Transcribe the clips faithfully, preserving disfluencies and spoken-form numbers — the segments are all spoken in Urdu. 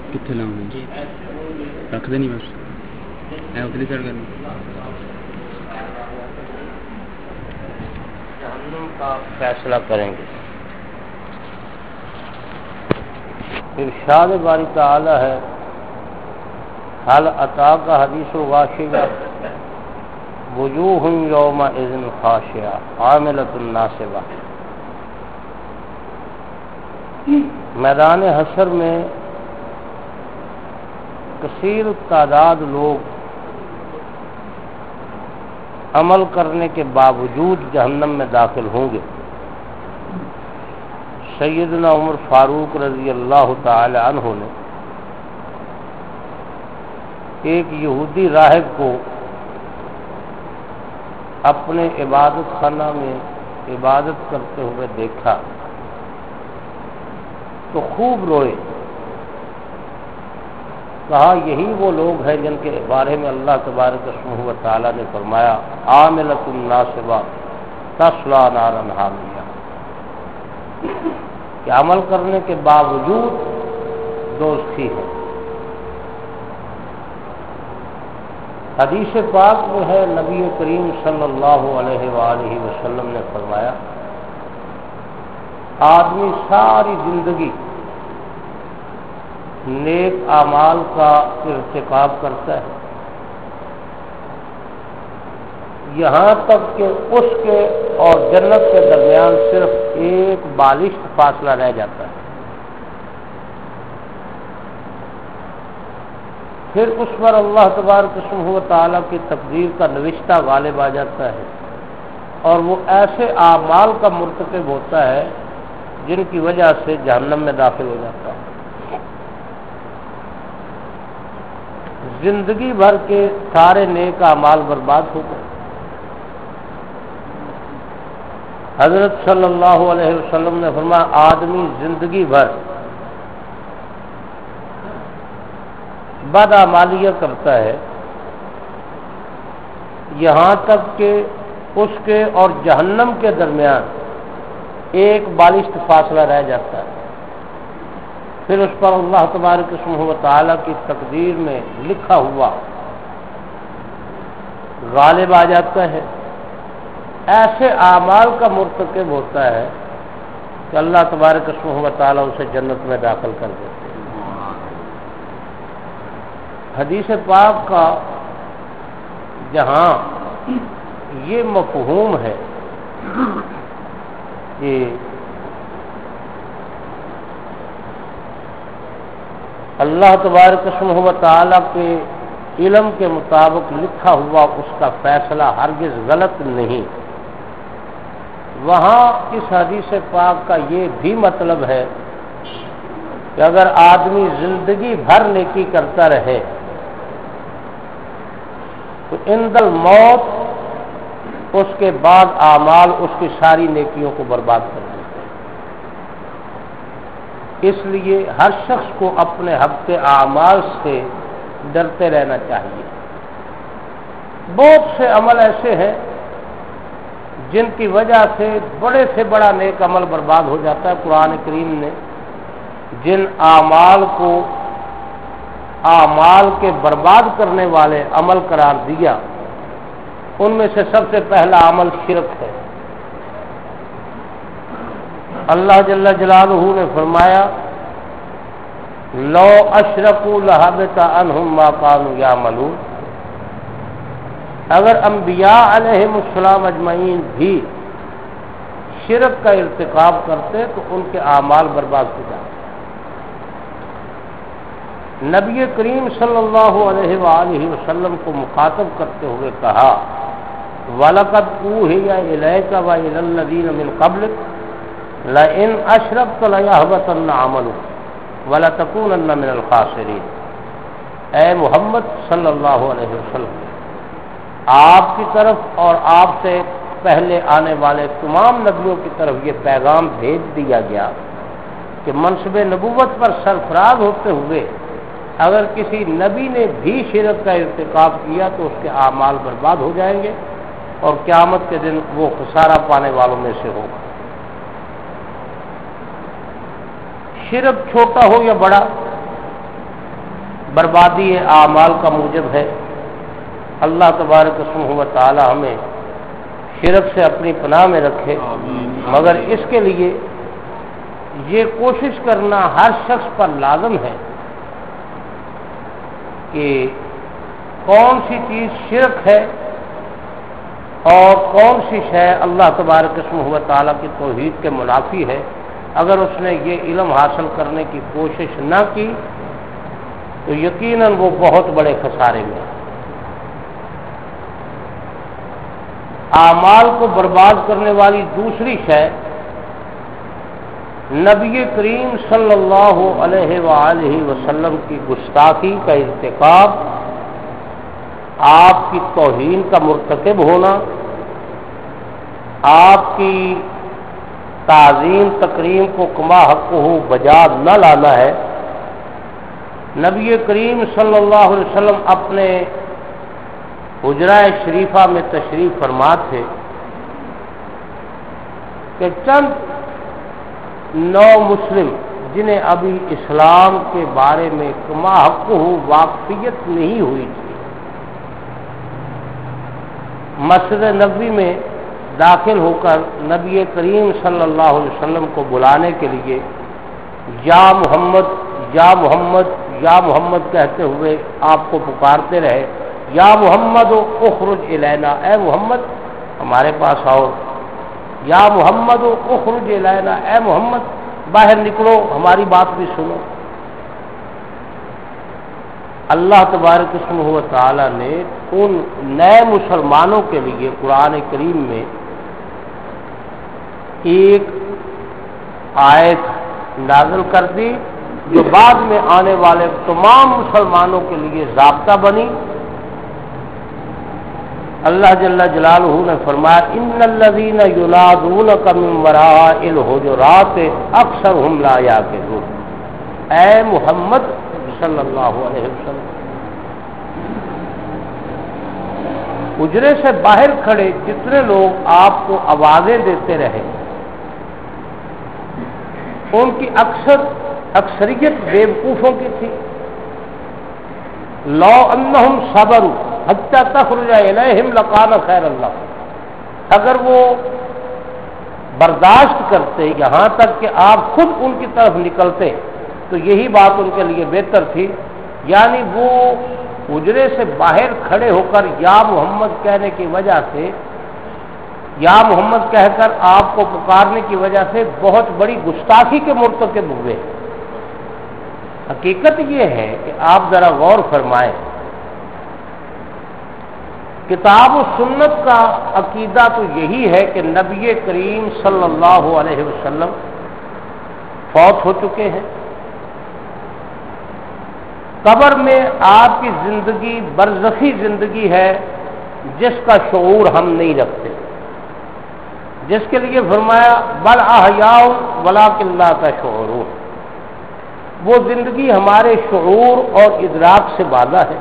کتنے لاؤں رکھ دینی بس اے اتلی سر کرنی جہنم کا فیصلہ کریں گے. ارشاد باری تعالی ہے حل اتاک حدیث غاشیہ وجوہ یومئذ خاشعہ عاملۃ ناصبہ. میدان حشر میں کثیر تعداد لوگ عمل کرنے کے باوجود جہنم میں داخل ہوں گے. سیدنا عمر فاروق رضی اللہ تعالی عنہ نے ایک یہودی راہب کو اپنے عبادت خانہ میں عبادت کرتے ہوئے دیکھا تو خوب روئے. کہا یہی وہ لوگ ہیں جن کے بارے میں اللہ تبارک و تعالی نے فرمایا عاملۃ ناصبہ تصلی نارا حامیہ، کہ عمل کرنے کے باوجود دوزخی ہے. حدیث پاک میں ہے نبی کریم صلی اللہ علیہ وآلہ وسلم نے فرمایا آدمی ساری زندگی نیک اعمال کا ارتکاب کرتا ہے یہاں تک کہ اس کے اور جنت کے درمیان صرف ایک بالشت فاصلہ رہ جاتا ہے. پھر اس پر اللہ تبارک و تعالیٰ کی تقدیر کا نوشتہ غالب آ جاتا ہے اور وہ ایسے اعمال کا مرتکب ہوتا ہے جن کی وجہ سے جہنم میں داخل ہو جاتا ہے. زندگی بھر کے سارے نیک اعمال برباد ہو گئے. حضرت صلی اللہ علیہ وسلم نے فرمایا آدمی زندگی بھر بدعمالیاں کرتا ہے یہاں تک کہ اس کے اور جہنم کے درمیان ایک بالشت فاصلہ رہ جاتا ہے. پھر اس پر اللہ تبارک و تعالیٰ کی تقدیر میں لکھا ہوا غالب آ جاتا ہے. ایسے اعمال کا مرتکب ہوتا ہے کہ اللہ تبارک و تعالیٰ اسے جنت میں داخل کر دیتے ہیں. حدیث پاک کا جہاں یہ مفہوم ہے کہ اللہ تبارک و تعالیٰ کے علم کے مطابق لکھا ہوا اس کا فیصلہ ہرگز غلط نہیں، وہاں اس حدیث پاک کا یہ بھی مطلب ہے کہ اگر آدمی زندگی بھر نیکی کرتا رہے تو عند الموت اس کے بعد اعمال اس کی ساری نیکیوں کو برباد کر دیتے ہیں. اس لیے ہر شخص کو اپنے حبط اعمال سے ڈرتے رہنا چاہیے. بہت سے عمل ایسے ہیں جن کی وجہ سے بڑے سے بڑا نیک عمل برباد ہو جاتا ہے. قرآن کریم نے جن اعمال کو اعمال کے برباد کرنے والے عمل قرار دیا ان میں سے سب سے پہلا عمل شرک ہے. اللہ جل جلالہ نے فرمایا لو اشرکوا لحبط عنہم ما کانوا یعملون. اگر انبیاء علیہم السلام اجمعین بھی شرک کا ارتکاب کرتے تو ان کے اعمال برباد ہو جاتے. نبی کریم صلی اللہ علیہ وآلہ وسلم کو مخاطب کرتے ہوئے کہا وَلَقَدْ أُوحِيَ إِلَيْكَ وَإِلَى الَّذِينَ مِنْ قَبْلِكَ لَئِنْ أَشْرَكْتَ لَيَحْبَطَنَّ عَمَلُكَ وَلَتَكُونَنَّ مِنَ الْخَاسِرِينَ. اے محمد صلی اللہ علیہ وسلم، آپ کی طرف اور آپ سے پہلے آنے والے تمام نبیوں کی طرف یہ پیغام بھیج دیا گیا کہ منصب نبوت پر سرفراز ہوتے ہوئے اگر کسی نبی نے بھی شرک کا ارتکاب کیا تو اس کے اعمال برباد ہو جائیں گے اور قیامت کے دن وہ خسارہ پانے والوں میں سے ہوگا. شرک چھوٹا ہو یا بڑا بربادی اعمال کا موجب ہے۔ اللہ تبارک و تعالی ہمیں شرک سے اپنی پناہ میں رکھے، مگر اس کے لیے یہ کوشش کرنا ہر شخص پر لازم ہے کہ کون سی چیز شرک ہے اور کون سی شے اللہ تبارک و تعالیٰ کی توحید کے منافی ہے۔ اگر اس نے یہ علم حاصل کرنے کی کوشش نہ کی تو یقیناً وہ بہت بڑے خسارے میں ہے۔ اعمال کو برباد کرنے والی دوسری شے نبی کریم صلی اللہ علیہ وآلہ وسلم کی گستاخی کا ارتکاب، آپ کی توہین کا مرتکب ہونا، آپ کی تعظیم تکریم کو کما حقہ بجا نہ لانا ہے۔ نبی کریم صلی اللہ علیہ وسلم اپنے حجرہ شریفہ میں تشریف فرما تھے کہ چند نو مسلم جنہیں ابھی اسلام کے بارے میں کما حقہ واقفیت نہیں ہوئی تھی، مسجد نبوی میں داخل ہو کر نبی کریم صلی اللہ علیہ وسلم کو بلانے کے لیے یا محمد یا محمد یا محمد کہتے ہوئے آپ کو پکارتے رہے، یا محمد اخرج الینا، اے محمد ہمارے پاس آؤ، یا محمد اخرج الینا، اے محمد باہر نکلو ہماری بات بھی سنو۔ اللہ تبارک و تعالی نے ان نئے مسلمانوں کے لیے قرآن کریم میں ایک آیت نازل کر دی جو بعد میں آنے والے تمام مسلمانوں کے لیے ضابطہ بنی۔ اللہ جل جلالہ نے فرمایا ان الذین ینادونک من وراء الحجرات اکثرهم لا یعقلون، اے محمد صلی اللہ علیہ وسلم حجرے سے باہر کھڑے جتنے لوگ آپ کو آوازیں دیتے رہے ان کی اکثر اکثریت بیوقوفوں کی تھی۔ لو انہم صبروا حتی تخرج الیہم لکان خیر اللہ، اگر وہ برداشت کرتے یہاں تک کہ آپ خود ان کی طرف نکلتے تو یہی بات ان کے لیے بہتر تھی۔ یعنی وہ حجرے سے باہر کھڑے ہو کر یا محمد کہنے کی وجہ سے، یا محمد کہہ کر آپ کو پکارنے کی وجہ سے بہت بڑی گستاخی کے مرتکب ہوئے۔ حقیقت یہ ہے کہ آپ ذرا غور فرمائیں، کتاب و سنت کا عقیدہ تو یہی ہے کہ نبی کریم صلی اللہ علیہ وسلم فوت ہو چکے ہیں، قبر میں آپ کی زندگی برزخی زندگی ہے جس کا شعور ہم نہیں رکھتے، جس کے لیے فرمایا بل احیاء ولکن لا تشعرون، وہ زندگی ہمارے شعور اور ادراک سے بالا ہے۔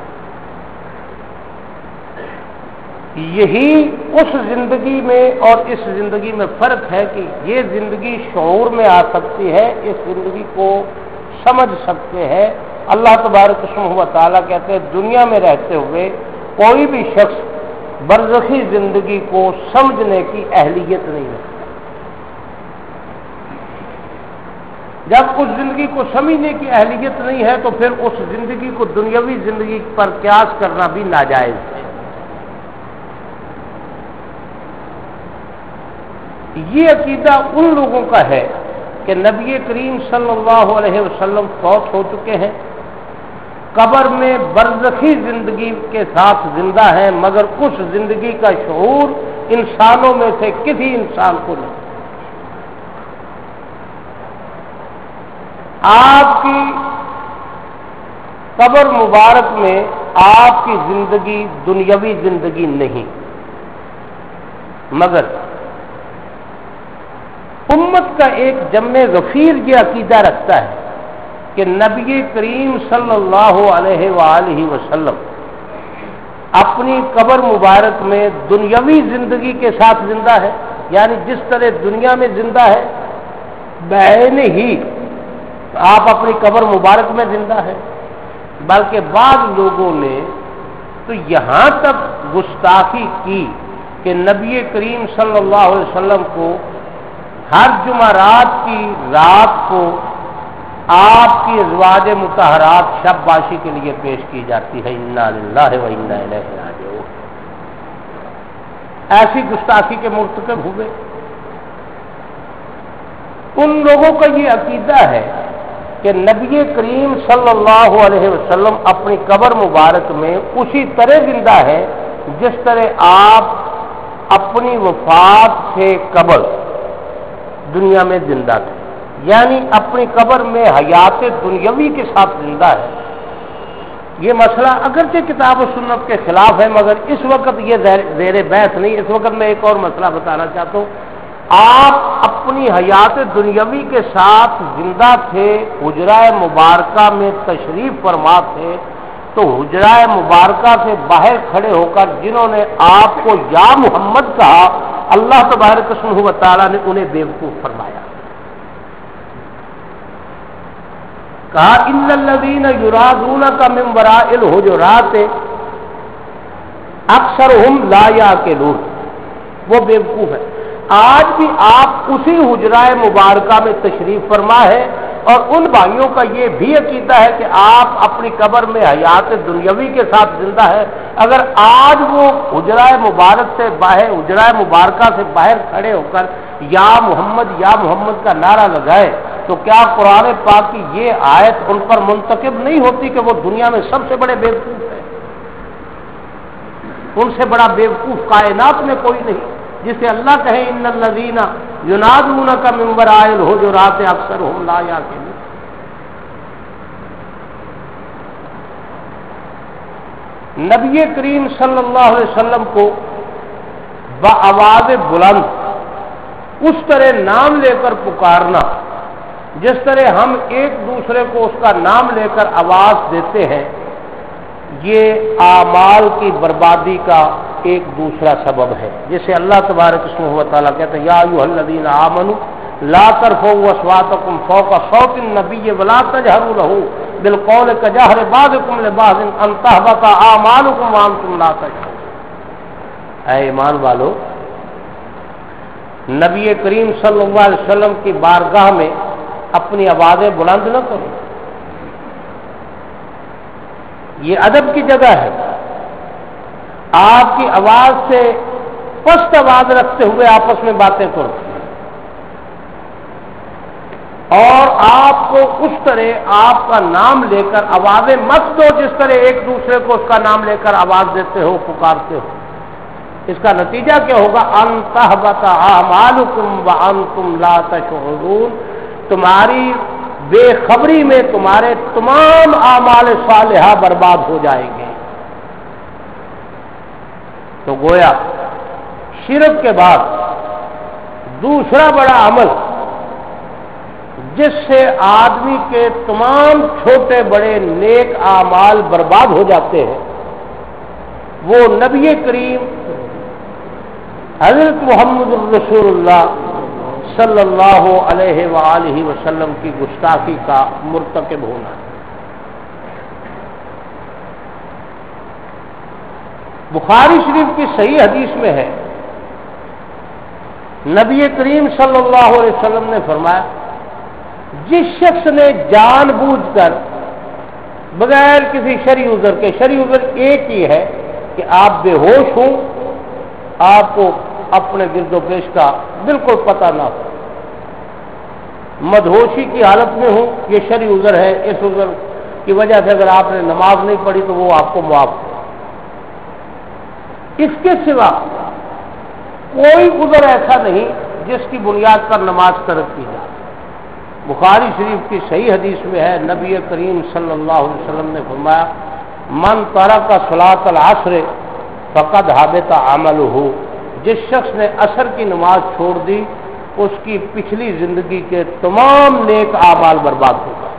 یہی اس زندگی میں اور اس زندگی میں فرق ہے کہ یہ زندگی شعور میں آ سکتی ہے، اس زندگی کو سمجھ سکتے ہیں۔ اللہ تبارک و تعالیٰ کہتے ہیں دنیا میں رہتے ہوئے کوئی بھی شخص برزخی زندگی کو سمجھنے کی اہلیت نہیں رکھتا۔ جب اس زندگی کو سمجھنے کی اہلیت نہیں ہے تو پھر اس زندگی کو دنیاوی زندگی پر قیاس کرنا بھی ناجائز ہے۔ یہ عقیدہ ان لوگوں کا ہے کہ نبی کریم صلی اللہ علیہ وسلم فوت ہو چکے ہیں، قبر میں برزخی زندگی کے ساتھ زندہ ہیں، مگر اس زندگی کا شعور انسانوں میں سے کسی انسان کو نہیں۔ آپ کی قبر مبارک میں آپ کی زندگی دنیاوی زندگی نہیں، مگر امت کا ایک جمع غفیر یہ عقیدہ رکھتا ہے کہ نبی کریم صلی اللہ علیہ وآلہ وسلم اپنی قبر مبارک میں دنیاوی زندگی کے ساتھ زندہ ہے، یعنی جس طرح دنیا میں زندہ ہے بعین ہی آپ اپنی قبر مبارک میں زندہ ہے۔ بلکہ بعض لوگوں نے تو یہاں تک گستاخی کی کہ نبی کریم صلی اللہ علیہ وسلم کو ہر جمعرات کی رات کو آپ کی ازواج مطہرات شب باشی کے لیے پیش کی جاتی ہے. انا للہ و انا الیہ راجعون. ایسی گستاخی کے مرتکب ہوئے. ان لوگوں کا یہ عقیدہ ہے کہ نبی کریم صلی اللہ علیہ وسلم اپنی قبر مبارک میں اسی طرح زندہ ہے جس طرح آپ اپنی وفات سے قبل دنیا میں زندہ تھے، یعنی اپنی قبر میں حیات دنیاوی کے ساتھ زندہ ہے. یہ مسئلہ اگرچہ کتاب و سنت کے خلاف ہے، مگر اس وقت یہ زیر بحث نہیں. اس وقت میں ایک اور مسئلہ بتانا چاہتا ہوں. آپ اپنی حیات دنیاوی کے ساتھ زندہ تھے، حجرہ مبارکہ میں تشریف فرما تھے، تو حجرہ مبارکہ سے باہر کھڑے ہو کر جنہوں نے آپ کو یا محمد کہا، اللہ تبارک و تعالیٰ نے انہیں بیوقوف فرمایا. کہا ان الذین یرادونک من وراء الحجرات اکثرهم لا یعقلون. وہ بیوقوف ہے. آج بھی آپ اسی حجرہ مبارکہ میں تشریف فرما ہے، اور ان بھائیوں کا یہ بھی عقیدہ ہے کہ آپ اپنی قبر میں حیات دنیاوی کے ساتھ زندہ ہے. اگر آج وہ حجرہ مبارک سے باہر حجرہ مبارکہ سے باہر کھڑے ہو کر یا محمد یا محمد کا نعرہ لگائے تو کیا قرآن پاک کی یہ آیت ان پر منتقب نہیں ہوتی کہ وہ دنیا میں سب سے بڑے بیوقوف ہیں؟ ان سے بڑا بیوقوف کائنات میں کوئی نہیں. جسے اللہ کہے ان الذین ینادونک من وراء الحجرات اکثرهم لا یعقلون. نبی کریم صلی اللہ علیہ وسلم کو بآواز بلند اس طرح نام لے کر پکارنا جس طرح ہم ایک دوسرے کو اس کا نام لے کر آواز دیتے ہیں، یہ اعمال کی بربادی کا ایک دوسرا سبب ہے. جسے اللہ تبارک و تعالیٰ کہتے ہیں یا ایھا الذین آمنوا لا ترفعوا اصواتکم فوق صوت النبی ولا تجہروا لہ بالقول کجہر بعضکم لبعض ان تحبط اعمالکم وانتم لا تشعرون. اے ایمان والو، نبی کریم صلی اللہ علیہ وسلم کی بارگاہ میں اپنی آوازیں بلند نہ کرو. یہ ادب کی جگہ ہے. آپ کی آواز سے پست آواز رکھتے ہوئے آپس میں باتیں کرو، اور آپ کو اس طرح آپ کا نام لے کر آوازیں مت دو جس طرح ایک دوسرے کو اس کا نام لے کر آواز دیتے ہو، پکارتے ہو. اس کا نتیجہ کیا ہوگا؟ ان تحبط اعمالکم وانتم لا تشعرون. تمہاری بے خبری میں تمہارے تمام اعمال صالحہ برباد ہو جائیں گے. تو گویا شرک کے بعد دوسرا بڑا عمل جس سے آدمی کے تمام چھوٹے بڑے نیک اعمال برباد ہو جاتے ہیں، وہ نبی کریم حضرت محمد رسول اللہ صلی اللہ علیہ وآلہ وسلم کی گستاخی کا مرتکب ہونا. بخاری شریف کی صحیح حدیث میں ہے، نبی کریم صلی اللہ علیہ وسلم نے فرمایا جس شخص نے جان بوجھ کر بغیر کسی شرعی عذر کے، شرعی عذر ایک ہی ہے کہ آپ بے ہوش ہوں، آپ کو اپنے گرد و پیش کا بالکل پتہ نہ ہو، مدہوشی کی حالت میں ہوں، یہ شرعی عذر ہے. اس عذر کی وجہ سے اگر آپ نے نماز نہیں پڑھی تو وہ آپ کو معاف ہو. اس کے سوا کوئی عذر ایسا نہیں جس کی بنیاد پر نماز ترک کی جائے. بخاری شریف کی صحیح حدیث میں ہے، نبی کریم صلی اللہ علیہ وسلم نے فرمایا من ترک صلاۃ العصر فقد حبط عملہ. جس شخص نے عصر کی نماز چھوڑ دی اس کی پچھلی زندگی کے تمام نیک اعمال برباد ہو گئے.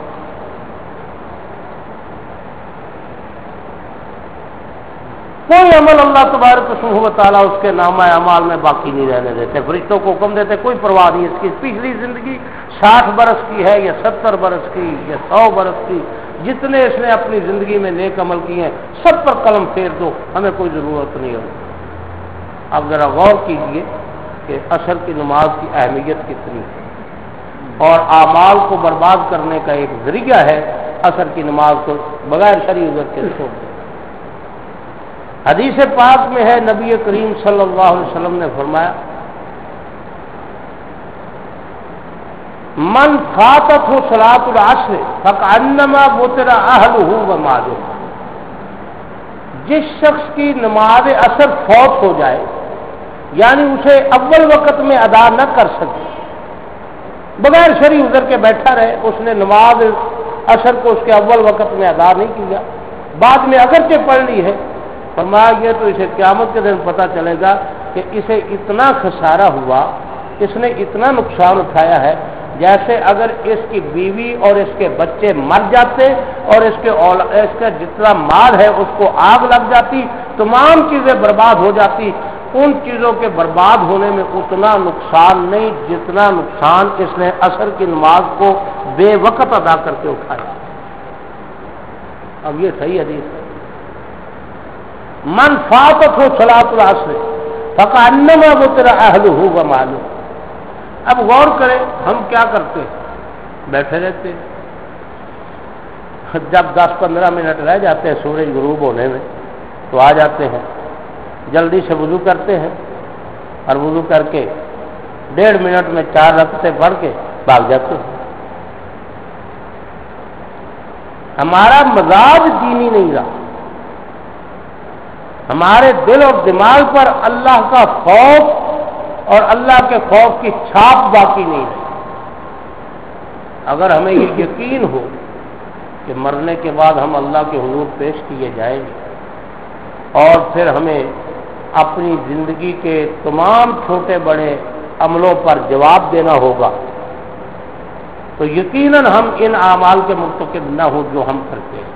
کوئی عمل اللہ تبارک و تعالیٰ اس کے نامہ اعمال میں باقی نہیں رہنے دیتے. فرشتوں کو حکم دیتے کوئی پرواہ نہیں، اس کی پچھلی زندگی ساٹھ برس کی ہے یا ستر برس کی یا سو برس کی جتنے اس نے اپنی زندگی میں نیک عمل کیے ہیں سب پر قلم پھیر دو، ہمیں کوئی ضرورت نہیں ہوگی۔ اب ذرا غور کیجئے کہ عصر کی نماز کی اہمیت کتنی ہے، اور اعمال کو برباد کرنے کا ایک ذریعہ ہے عصر کی نماز کو بغیر شرعی عذر کے چھوڑ دیں۔ حدیث پاک میں ہے، نبی کریم صلی اللہ علیہ وسلم نے فرمایا، من فاتت صلاۃ العصر فکأنما وتر اہلہ ومالہ، جس شخص کی نماز عصر فوت ہو جائے یعنی اسے اول وقت میں ادا نہ کر سکے، بغیر شرعی عذر کے بیٹھا رہے، اس نے نماز عصر کو اس کے اول وقت میں ادا نہیں کیا، بعد میں اگرچہ پڑھ لی ہے، فرمایا یہ تو اسے قیامت کے دن پتہ چلے گا کہ اسے اتنا خسارہ ہوا، اس نے اتنا نقصان اٹھایا ہے جیسے اگر اس کی بیوی اور اس کے بچے مر جاتے اور اس کے اس کا جتنا مال ہے اس کو آگ لگ جاتی، تمام چیزیں برباد ہو جاتی، ان چیزوں کے برباد ہونے میں اتنا نقصان نہیں جتنا نقصان اس نے عصر کی نماز کو بے وقت ادا کر کے اٹھایا۔ اب یہ صحیح حدیث ہے، من فاتت صلاۃ العصر فکأنما وتر اہلہ ومالہ۔ اب غور کریں ہم کیا کرتے ہیں، بیٹھے رہتے ہیں، جب دس پندرہ منٹ رہ جاتے ہیں سورج غروب ہونے میں تو آ جاتے ہیں، جلدی سے وضو کرتے ہیں اور وضو کر کے ڈیڑھ منٹ میں چار رکعتیں پڑھ کے بھاگ جاتے ہیں۔ ہمارا مزاج دینی نہیں رہا، ہمارے دل اور دماغ پر اللہ کا خوف اور اللہ کے خوف کی چھاپ باقی نہیں رہی۔ اگر ہمیں یہ یقین ہو کہ مرنے کے بعد ہم اللہ کے حضور پیش کیے جائیں گے اور پھر ہمیں اپنی زندگی کے تمام چھوٹے بڑے عملوں پر جواب دینا ہوگا، تو یقیناً ہم ان اعمال کے مرتکب نہ ہوں جو ہم کرتے ہیں۔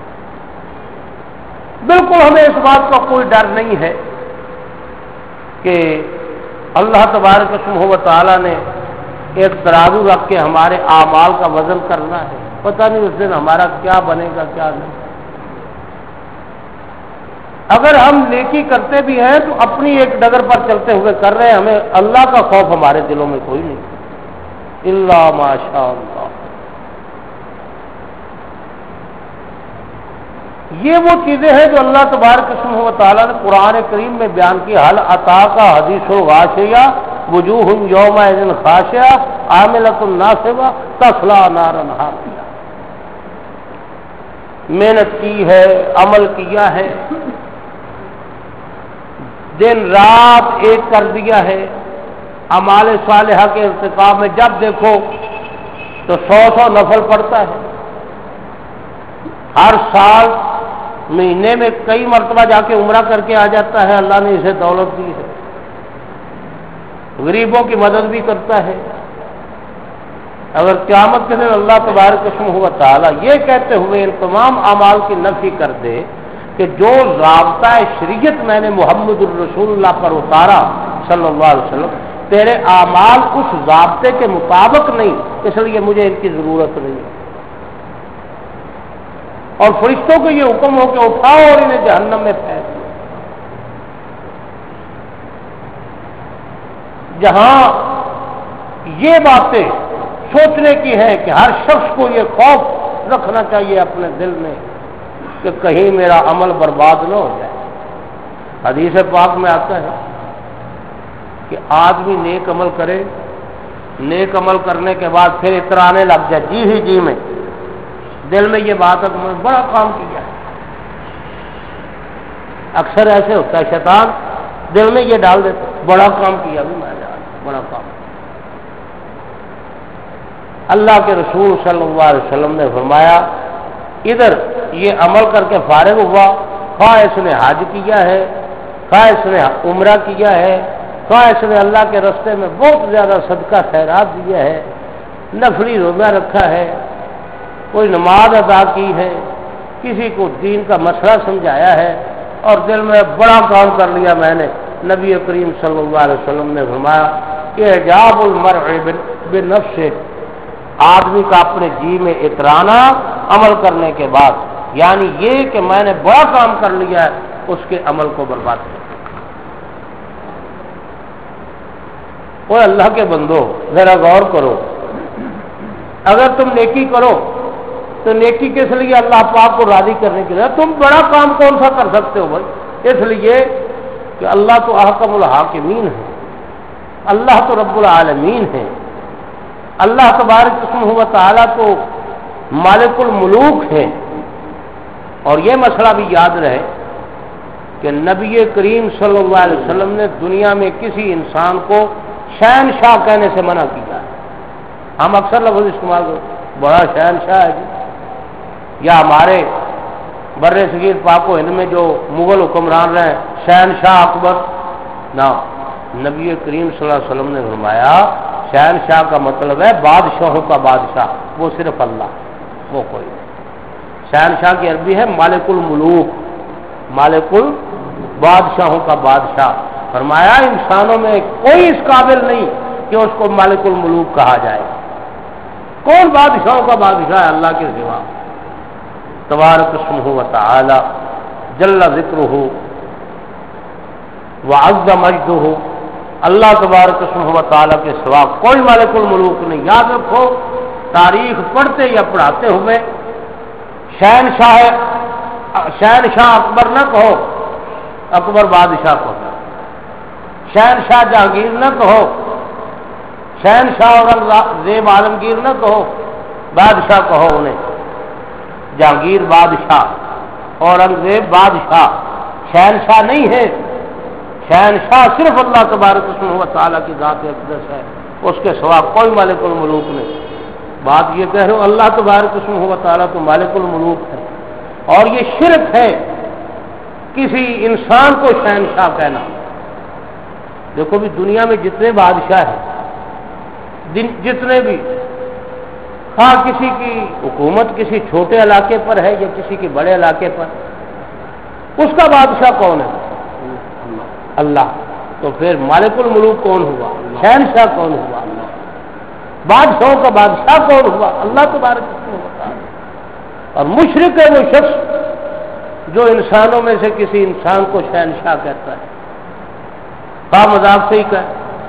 بالکل ہمیں اس بات کا کوئی ڈر نہیں ہے کہ اللہ تبارک و تعالیٰ نے ایک ترازو رکھ کے ہمارے اعمال کا وزن کرنا ہے، پتہ نہیں اس دن ہمارا کیا بنے گا کیا نہیں۔ اگر ہم نیکی کرتے بھی ہیں تو اپنی ایک ڈگر پر چلتے ہوئے کر رہے ہیں، ہمیں اللہ کا خوف ہمارے دلوں میں کوئی نہیں، الا ماشاء اللہ۔ یہ وہ چیزیں ہیں جو اللہ تبارک و تعالیٰ نے قرآن کریم میں بیان کی، حل اتاک حدیث غاشیہ وجوہ یومئذ خاشعہ عاملۃ ناصبہ تصلی نارا حامیہ۔ محنت کی ہے، عمل کیا ہے، دن رات ایک کر دیا ہے، اعمال صالحہ کے ارتکاب میں جب دیکھو تو سو سو نفل پڑتا ہے، ہر سال مہینے میں کئی مرتبہ جا کے عمرہ کر کے آ جاتا ہے، اللہ نے اسے دولت دی ہے، غریبوں کی مدد بھی کرتا ہے۔ اگر قیامت کے دن اللہ تبارک و تعالیٰ یہ کہتے ہوئے ان تمام اعمال کی نفی کر دے کہ جو ضابطہ شریعت میں نے محمد الرسول اللہ پر اتارا صلی اللہ علیہ وسلم، تیرے اعمال اس ضابطے کے مطابق نہیں، اس لیے مجھے ان کی ضرورت نہیں ہے، اور فرشتوں کو یہ حکم ہو کہ اٹھاؤ اور انہیں جہنم میں پھینک دو۔ جہاں یہ باتیں سوچنے کی ہے کہ ہر شخص کو یہ خوف رکھنا چاہیے اپنے دل میں کہ کہیں میرا عمل برباد نہ ہو جائے۔ حدیث پاک میں آتا ہے کہ آدمی نیک عمل کرے، نیک عمل کرنے کے بعد پھر اترانے لگ جائے جی ہی جی میں، دل میں یہ بات ہے کہ میں نے بڑا کام کیا ہے۔ اکثر ایسے ہوتا ہے، شیطان دل میں یہ ڈال دیتا بڑا کام کیا بھی میں نے، بڑا کام۔ اللہ کے رسول صلی اللہ علیہ وسلم نے فرمایا ادھر یہ عمل کر کے فارغ ہوا، خواہ اس نے حج کیا ہے، خواہ اس نے عمرہ کیا ہے، خواہ اس نے اللہ کے راستے میں بہت زیادہ صدقہ خیرات دیا ہے، نفلی روزہ رکھا ہے، کوئی نماز ادا کی ہے، کسی کو دین کا مسئلہ سمجھایا ہے، اور دل میں بڑا کام کر لیا میں نے، نبی کریم صلی اللہ علیہ وسلم نے فرمایا کہ اعجاب المرء بنفسہ، آدمی کا اپنے جی میں اترانا عمل کرنے کے بعد، یعنی یہ کہ میں نے بڑا کام کر لیا ہے، اس کے عمل کو برباد کر۔ اور اللہ کے بندو ذرا غور کرو، اگر تم نیکی کرو تو نیکی کس لیے؟ اللہ پاک کو راضی کرنے کے لیے۔ تم بڑا کام کون سا کر سکتے ہو بھائی؟ اس لیے کہ اللہ تو احکم الحاکمین ہے، اللہ تو رب العالمین ہے، اللہ تبارک اسمہ و تعالیٰ تو مالک الملوک ہے۔ اور یہ مسئلہ بھی یاد رہے کہ نبی کریم صلی اللہ علیہ وسلم نے دنیا میں کسی انسان کو شہنشاہ کہنے سے منع کیا ہے۔ ہم اکثر لفظ استعمال کرتے بڑا شہنشاہ ہے جی، یا ہمارے بر صغیر پاک و ہند میں جو مغل حکمران رہے شہنشاہ اکبر، نہ، نبی کریم صلی اللہ علیہ وسلم نے فرمایا شہنشاہ کا مطلب ہے بادشاہوں کا بادشاہ، وہ صرف اللہ، وہ کوئی نہیں۔ شہنشاہ کی عربی ہے مالک الملوک، مالک البادشاہوں کا بادشاہ۔ فرمایا انسانوں میں کوئی اس قابل نہیں کہ اس کو مالک الملوک کہا جائے۔ کون بادشاہوں کا بادشاہ ہے؟ اللہ کے سوا۔ تبارک اسمہ و تعالی جل ذکرہ وعظ مجدہ، اللہ تبارک اسمہ و تعالی کے سوا کوئی مالک الملوک نہیں۔ یاد رکھو، تاریخ پڑھتے یا پڑھاتے ہوئے شہنشاہ شہنشاہ اکبر نہ کہو، اکبر بادشاہ کہو، شہنشاہ جہانگیر نہ کہو، شہنشاہ اورنگزیب عالمگیر نہ کہو، بادشاہ کہو انہیں۔ جہانگیر بادشاہ، اورنگزیب بادشاہ، شہنشاہ نہیں ہے۔ شہنشاہ صرف اللہ تبارک اسمہ و تعالیٰ کی ذات اقدس ہے، اس کے سوا کوئی مالک الملوک نہیں۔ بات یہ کہہ رہے ہو اللہ تبارک اسمہ و تعالیٰ تو مالک الملوک ہے، اور یہ شرک ہے کسی انسان کو شہنشاہ کہنا۔ دیکھو بھی دنیا میں جتنے بادشاہ ہیں، جتنے بھی، ہاں کسی کی حکومت کسی چھوٹے علاقے پر ہے یا کسی کے بڑے علاقے پر، اس کا بادشاہ کون ہے؟ اللہ۔ تو پھر مالک الملوک کون ہوا؟ شہنشاہ کون ہوا؟ اللہ۔ بادشاہوں کا بادشاہ کون ہوا؟ اللہ تبارک اسمہ و تعالیٰ۔ اور مشرک ہے وہ شخص جو انسانوں میں سے کسی انسان کو شہنشاہ کہتا ہے، ہاں مذاق سے ہی کہے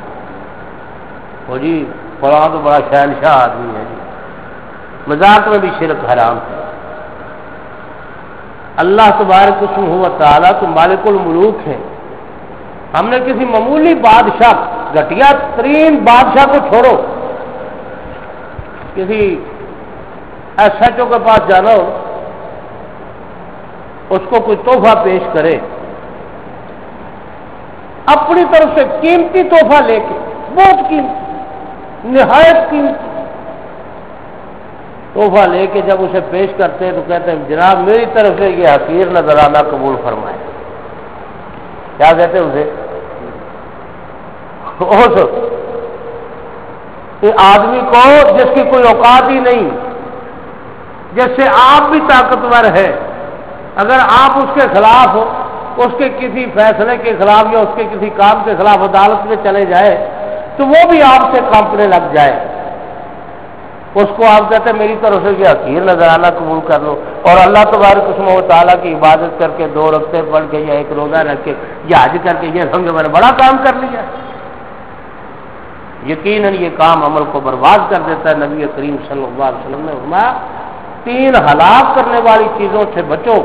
وہ جی فلاں تو بڑا شہنشاہ آدمی ہے جی، مذاق میں بھی شرک حرام ہے۔ اللہ تبارک اسمہ و تعالیٰ تو مالک الملوک ہے۔ ہم نے کسی معمولی بادشاہ، گھٹیا ترین بادشاہ کو چھوڑو، کسی ایس ایچ او کے پاس جانا ہو، اس کو کوئی تحفہ پیش کرے، اپنی طرف سے قیمتی تحفہ لے کے، بہت قیمتی، نہایت قیمتی تحفہ لے کے جب اسے پیش کرتے ہیں تو کہتے ہیں جناب میری طرف سے یہ حقیر نذرانہ قبول فرمائے۔ کیا کہتے ہیں اسے؟ اس آدمی کو جس کی کوئی اوقات ہی نہیں، جس سے آپ بھی طاقتور ہے، اگر آپ اس کے خلاف ہو، اس کے کسی فیصلے کے خلاف یا اس کے کسی کام کے خلاف عدالت میں چلے جائے تو وہ بھی آپ سے کانپنے لگ جائے، اس کو آپ کہتے ہیں میری طرف سے یہ حقیر نذرانہ قبول کر لو، اور اللہ تبارک اسمہ و تعالیٰ کی عبادت کر کے دو رکعتیں پڑھ کے یا ایک روزہ رکھ کے یا حج کر کے یہ سمجھو میں نے بڑا کام کر لیا۔ یقیناً یہ کام عمل کو برباد کر دیتا ہے۔ نبی کریم صلی اللہ علیہ وسلم نے فرمایا تین ہلاک کرنے والی چیزوں سے بچو۔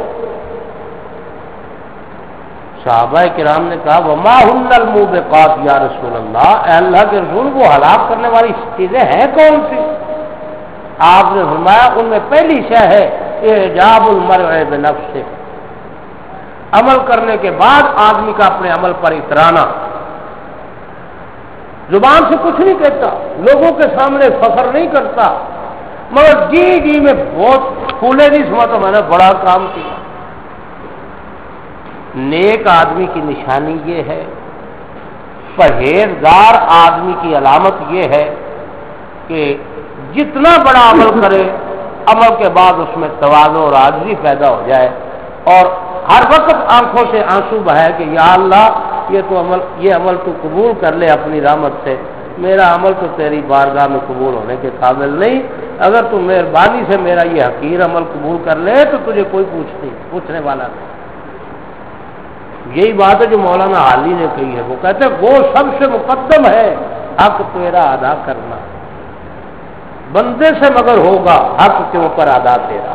صحابہ کرام نے کہا وما ہن الموبقات یا رسول اللہ، اے اللہ کے رسول وہ ہلاک کرنے والی چیزیں ہیں کون سی؟ آپ نے فرمایا ان میں پہلی شے ہے اعجاب المرء بنفسہ، عمل کرنے کے بعد آدمی کا اپنے عمل پر اترانا، زبان سے کچھ نہیں کہتا، لوگوں کے سامنے فخر نہیں کرتا، مگر جی جی میں بہت پھولے نہیں سمجھتا میں نے بڑا کام کیا۔ نیک آدمی کی نشانی یہ ہے، پرہیزگار آدمی کی علامت یہ ہے کہ جتنا بڑا عمل کرے عمل کے بعد اس میں تواضع اور عاجزی پیدا ہو جائے، اور ہر وقت آنکھوں سے آنسو بہائے کہ یا اللہ یہ تو عمل یہ عمل تو قبول کر لے اپنی رحمت سے، میرا عمل تو تیری بارگاہ میں قبول ہونے کے قابل نہیں، اگر تو مہربانی سے میرا یہ حقیر عمل قبول کر لے تو تجھے کوئی پوچھ نہیں پوچھنے والا نہیں. یہی بات ہے جو مولانا حالی نے کہی ہے. وہ کہتے ہیں وہ سب سے مقدم ہے حق تیرا ادا کرنا، بندے سے مگر ہوگا حق کے اوپر ادا تیرا.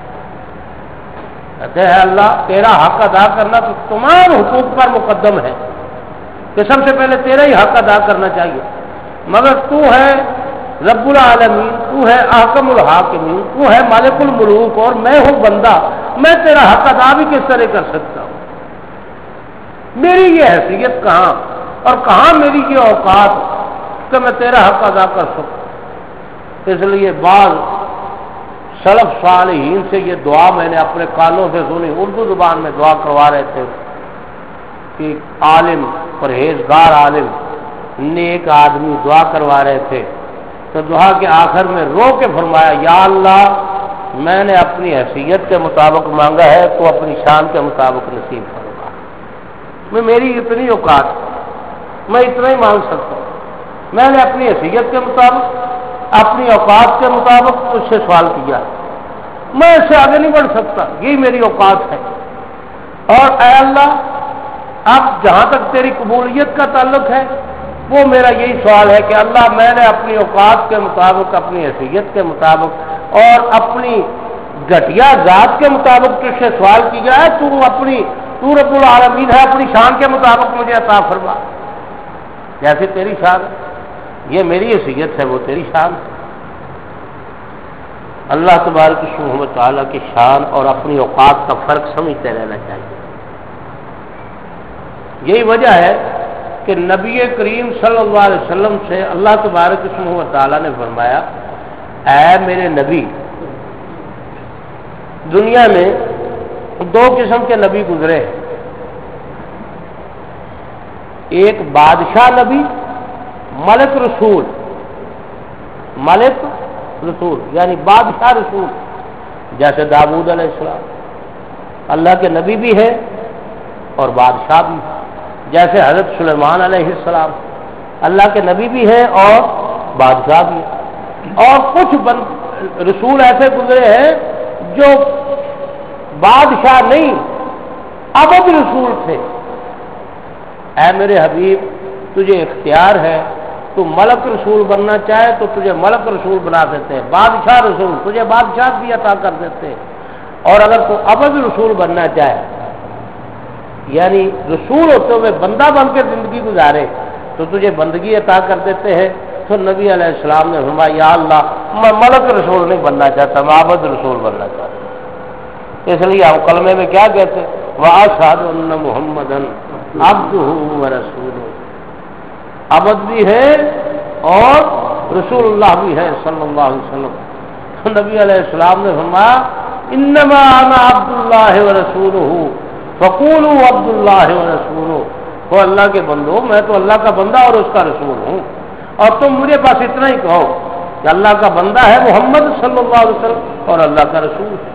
کہتے ہیں اللہ تیرا حق ادا کرنا تو تمام حقوق پر مقدم ہے کہ سب سے پہلے تیرا ہی حق ادا کرنا چاہیے، مگر تو ہے رب العالمین، تو ہے احکم الحاکمین، تو ہے مالک الملوک اور میں ہوں بندہ. میں تیرا حق ادا بھی کس طرح کر سکتا ہوں؟ میری یہ حیثیت کہاں اور کہاں میری یہ اوقات کہ میں تیرا حق ادا کر سکوں. اس لیے بعض سلف صالحین سے یہ دعا میں نے اپنے کانوں سے سنی، اردو زبان میں دعا کروا رہے تھے کہ عالم پرہیزگار عالم نیک آدمی دعا کروا رہے تھے تو دعا کے آخر میں رو کے فرمایا یا اللہ میں نے اپنی حیثیت کے مطابق مانگا ہے تو اپنی شان کے مطابق نصیب فرما. میں میری اتنی اوقات میں اتنا ہی مانگ سکتا ہوں. میں نے اپنی حیثیت کے مطابق اپنی اوقات کے مطابق اس سے سوال کیا، میں اس سے آگے نہیں بڑھ سکتا، یہی میری اوقات ہے. اور اے اللہ اب جہاں تک تیری قبولیت کا تعلق ہے وہ میرا یہی سوال ہے کہ اللہ میں نے اپنی اوقات کے مطابق اپنی حیثیت کے مطابق اور اپنی گھٹیا ذات کے مطابق تجھ سے سوال کیا ہے، تو اپنی تو رب العالمین ہے، اپنی شان کے مطابق مجھے عطا فرما. جیسے تیری شان یہ میری حیثیت ہے وہ تیری شان ہے. اللہ تبارک و تعالیٰ کی شان اور اپنی اوقات کا فرق سمجھتے رہنا چاہیے. یہی وجہ ہے کہ نبی کریم صلی اللہ علیہ وسلم سے اللہ تبارک و تعالیٰ نے فرمایا اے میرے نبی، دنیا میں دو قسم کے نبی گزرے ہیں، ایک بادشاہ نبی، ملک رسول. ملک رسول یعنی بادشاہ رسول، جیسے داؤد علیہ السلام اللہ کے نبی بھی ہے اور بادشاہ بھی ہے. جیسے حضرت سلیمان علیہ السلام اللہ کے نبی بھی ہے اور بادشاہ بھی ہے. اور کچھ رسول ایسے گزرے ہیں جو بادشاہ نہیں ابد رسول تھے. اے میرے حبیب تجھے اختیار ہے، تو ملک رسول بننا چاہے تو تجھے ملک رسول بنا دیتے ہیں، بادشاہ رسول تجھے بادشاہ بھی عطا کر دیتے ہیں. اور اگر تو ابد رسول بننا چاہے یعنی رسول ہوتے ہوئے بندہ بن کے زندگی گزارے تو تجھے بندگی عطا کر دیتے ہیں. تو نبی علیہ السلام نے فرمایا یا اللہ میں ملک رسول نہیں بننا چاہتا، میں عبد رسول بننا چاہتا. اس لیے ہم کلمے میں کیا کہتے ہیں وَأَشْهَدُ أَنَّ مُحَمَّدًا عَبْدُهُ وَرَسُولُهُ. عبد بھی ہے اور رسول اللہ بھی ہے صلی اللہ علیہ وسلم. تو نبی علیہ السلام نے فرمایا انما انا عبد اللہ ورسولہ فقولوا عبد اللہ ورسولہ. وہ اللہ کے بندو میں تو اللہ کا بندہ اور اس کا رسول ہوں، اور تم مجھے بس اتنا ہی کہو کہ اللہ کا بندہ ہے محمد صلی اللہ علیہ وسلم اور اللہ کا رسول ہے.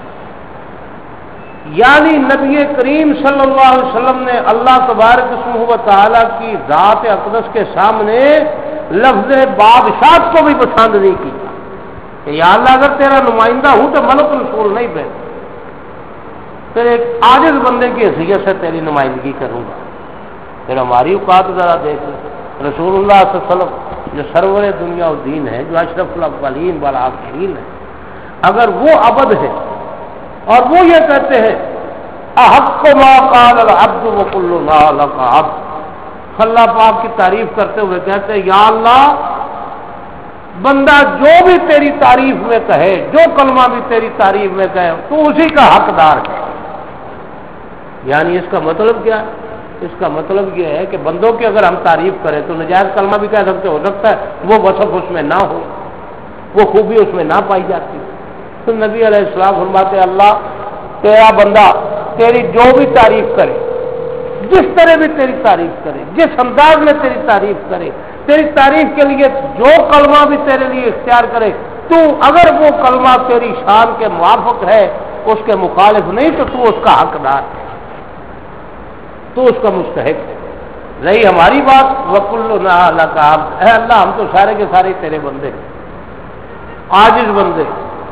یعنی نبی کریم صلی اللہ علیہ وسلم نے اللہ تبارک و تعالیٰ کی ذات اقدس کے سامنے لفظ بادشاہت کو بھی پسند نہیں کیا کہ یا اللہ اگر تیرا نمائندہ ہوں تو ملک رسول نہیں بن، پھر ایک عاجز بندے کی حیثیت سے تیری نمائندگی کروں گا. پھر ہماری اوقات ذرا دیکھ رسول اللہ صلی اللہ علیہ وسلم جو سرور دنیا و دین ہے، جو اشرف الاولین والآخرین ہے، اگر وہ عبد ہے اور وہ یہ کہتے ہیں احق ما قال العبد وكلنا لك عبد، اللہ پاک کی تعریف کرتے ہوئے کہتے ہیں یا اللہ بندہ جو بھی تیری تعریف میں کہے، جو کلمہ بھی تیری تعریف میں کہے تو اسی کا حقدار ہے. یعنی اس کا مطلب کیا ہے؟ اس کا مطلب یہ ہے کہ بندوں کی اگر ہم تعریف کریں تو نجائز کلمہ بھی کہہ سکتے، ہو سکتا ہے وہ وصف اس میں نہ ہو، وہ خوبی اس میں نہ پائی جاتی. تو نبی علیہ السلام فرماتے اللہ تیرا بندہ تیری جو بھی تعریف کرے، جس طرح بھی تیری تعریف کرے، جس انداز میں تیری تعریف کرے، تیری تعریف کے لیے جو کلمہ بھی تیرے لیے اختیار کرے، تو اگر وہ کلمہ تیری شان کے موافق ہے، اس کے مخالف نہیں، تو تو اس کا حقدار ہے، تو اس کا مستحق ہے. رہی ہماری بات وَكُلُّنَا لَكَ عَبْدٌ، اے اللہ ہم تو سارے کے سارے تیرے بندے ہیں عاجز بندے.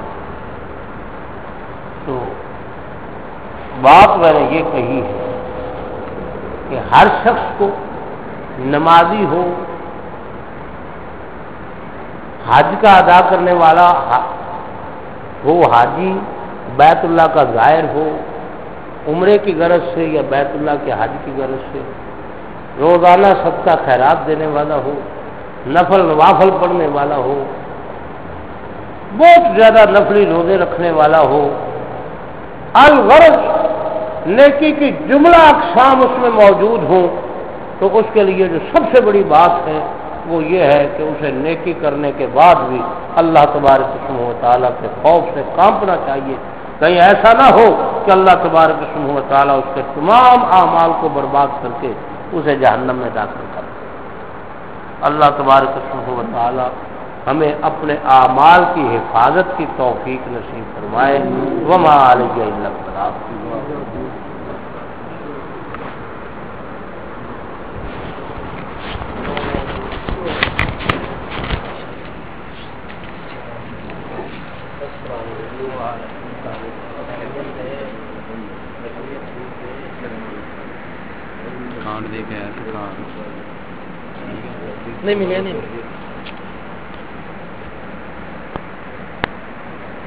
تو بات میں نے یہ کہی ہے کہ ہر شخص کو نمازی ہو، حج کا ادا کرنے والا ہو، حاجی بیت اللہ کا زائر ہو عمرے کی غرض سے یا بیت اللہ کے حج کی غرض سے، روزانہ صدقہ خیرات دینے والا ہو، نفل نوافل پڑھنے والا ہو، بہت زیادہ نفلی روزے رکھنے والا ہو، الغرض نیکی کی جملہ اقسام اس میں موجود ہوں، تو اس کے لیے جو سب سے بڑی بات ہے وہ یہ ہے کہ اسے نیکی کرنے کے بعد بھی اللہ تبارک و تعالیٰ کے خوف سے کانپنا چاہیے. کہیں ایسا نہ ہو کہ اللہ تبارک و تعالیٰ اس کے تمام اعمال کو برباد کر کے اسے جہنم میں داخل کر دے. اللہ تبارک و تعالیٰ ہمیں اپنے اعمال کی حفاظت کی توفیق نصیب فرمائے. وما علیہ الا البلاغ. کارڈ دے کے آیا تھا، کارڈ نہیں ملے نہیں.